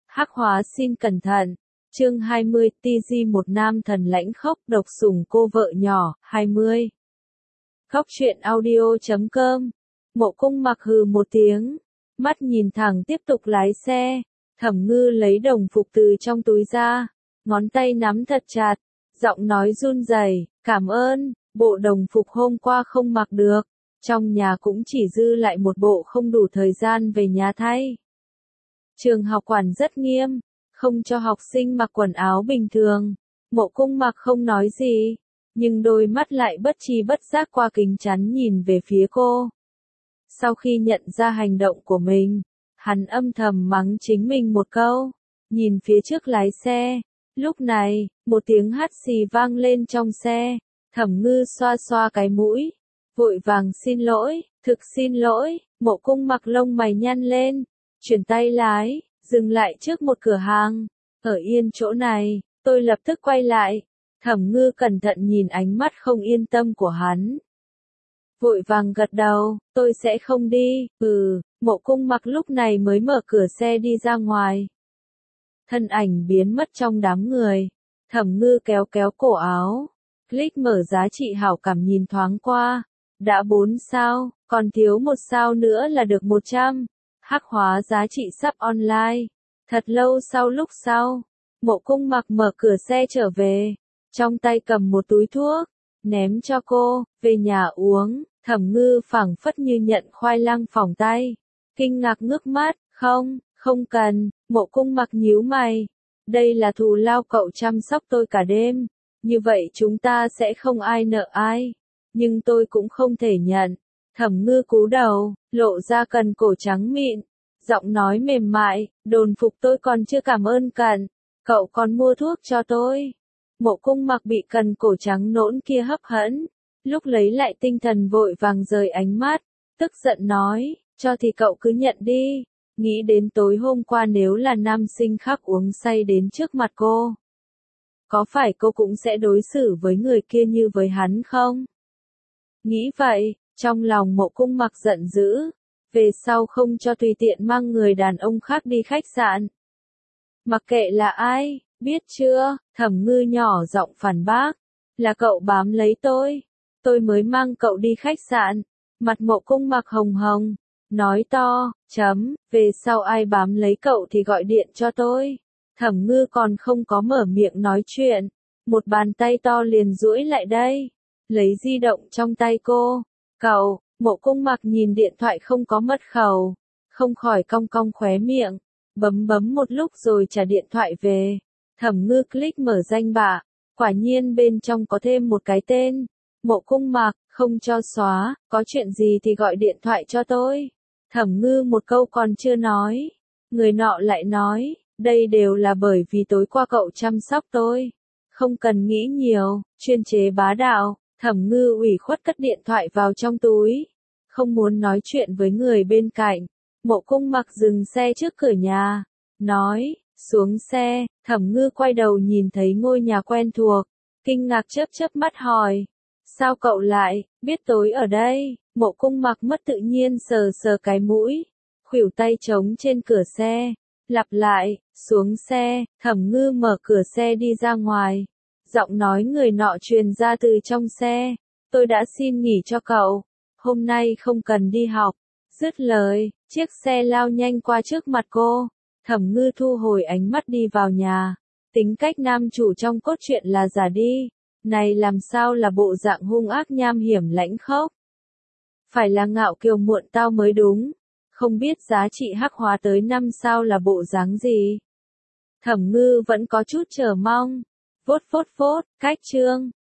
Hắc hóa xin cẩn thận. Chương 20, TG một nam thần lãnh khốc độc sủng cô vợ nhỏ, 20. Khóc chuyện audio.com. Mộ Cung Mặc hừ một tiếng, mắt nhìn thẳng tiếp tục lái xe. Thẩm Ngư lấy đồng phục từ trong túi ra, ngón tay nắm thật chặt, giọng nói run rẩy, "Cảm ơn, bộ đồng phục hôm qua không mặc được, trong nhà cũng chỉ dư lại một bộ không đủ thời gian về nhà thay." Trường học quản rất nghiêm, không cho học sinh mặc quần áo bình thường. Mộ Cung Mặc không nói gì, nhưng đôi mắt lại bất tri bất giác qua kính chắn nhìn về phía cô. Sau khi nhận ra hành động của mình, hắn âm thầm mắng chính mình một câu, nhìn phía trước lái xe. Lúc này, một tiếng hắt xì vang lên trong xe. Thẩm Ngư xoa xoa cái mũi, vội vàng xin lỗi, "Thực xin lỗi." Mộ Cung Mặc lông mày nhăn lên, chuyển tay lái, dừng lại trước một cửa hàng. "Ở yên chỗ này." Tôi lập tức quay lại. Thẩm Ngư cẩn thận nhìn ánh mắt không yên tâm của hắn, vội vàng gật đầu, "Tôi sẽ không đi." Mộ Cung Mặc lúc này mới mở cửa xe đi ra ngoài. Thân ảnh biến mất trong đám người. Thẩm Ngư kéo kéo cổ áo, click mở giá trị hảo cảm nhìn thoáng qua. Đã 4 sao, còn thiếu 1 sao nữa là được 100. Hắc hóa giá trị sắp online. Thật lâu sau, Mộ Cung Mặc mở cửa xe trở về, trong tay cầm một túi thuốc, ném cho cô, "Về nhà uống." Thẩm Ngư phảng phất như nhận khoai lang phỏng tay, kinh ngạc ngước mắt, Không cần." Mộ Cung Mặc nhíu mày, "Đây là thù lao cậu chăm sóc tôi cả đêm, như vậy chúng ta sẽ không ai nợ ai, nhưng tôi cũng không thể nhận." Thẩm Ngư cúi đầu, lộ ra cần cổ trắng mịn, giọng nói mềm mại, "Đồn phục tôi còn chưa cảm ơn cậu, cậu còn mua thuốc cho tôi." Mộ Cung Mặc bị cần cổ trắng nõn kia hấp dẫn, lúc lấy lại tinh thần vội vàng rời ánh mắt, tức giận nói, "Cho thì cậu cứ nhận đi." Nghĩ đến tối hôm qua nếu là nam sinh khác uống say đến trước mặt cô, có phải cô cũng sẽ đối xử với người kia như với hắn không? Nghĩ vậy, trong lòng Mộ Cung Mặc giận dữ, về sau không cho tùy tiện mang người đàn ông khác đi khách sạn. "Mặc kệ là ai, biết chưa?" Thẩm Ngư nhỏ giọng phản bác, "Là cậu bám lấy tôi mới mang cậu đi khách sạn." Mặt Mộ Cung Mặc hồng hồng, nói to, "Về sau ai bám lấy cậu thì gọi điện cho tôi." Thẩm Ngư còn không có mở miệng nói chuyện, một bàn tay to liền duỗi lại đây, lấy di động trong tay cô. "Cậu." Mộ Cung Mặc nhìn điện thoại không có mật khẩu, không khỏi cong cong khóe miệng, bấm một lúc rồi trả điện thoại về. Thẩm Ngư click mở danh bạ, quả nhiên bên trong có thêm một cái tên. Mộ Cung Mặc, không cho xóa, "Có chuyện gì thì gọi điện thoại cho tôi." Thẩm Ngư một câu còn chưa nói, người nọ lại nói, "Đây đều là bởi vì tối qua cậu chăm sóc tôi. Không cần nghĩ nhiều." Chuyên chế bá đạo. Thẩm Ngư ủy khuất cất điện thoại vào trong túi, không muốn nói chuyện với người bên cạnh. Mộ Cung Mặc dừng xe trước cửa nhà, nói, "Xuống xe." Thẩm Ngư quay đầu nhìn thấy ngôi nhà quen thuộc, kinh ngạc chớp mắt hỏi, "Sao cậu lại biết tối ở đây?" Mộ Cung Mặc mất tự nhiên sờ sờ cái mũi, khuỷu tay trống trên cửa xe, lặp lại, "Xuống xe." Thẩm Ngư mở cửa xe đi ra ngoài, giọng nói người nọ truyền ra từ trong xe, "Tôi đã xin nghỉ cho cậu, hôm nay không cần đi học." Dứt lời, chiếc xe lao nhanh qua trước mặt cô. Thẩm Ngư thu hồi ánh mắt đi vào nhà. Tính cách nam chủ trong cốt truyện là giả đi, này làm sao là bộ dạng hung ác nham hiểm lãnh khốc. Phải là ngạo kiều muộn tao mới đúng. Không biết giá trị hắc hóa tới 5 sao là bộ dáng gì. Thẩm Ngư vẫn có chút chờ mong. Phốt, cách chương.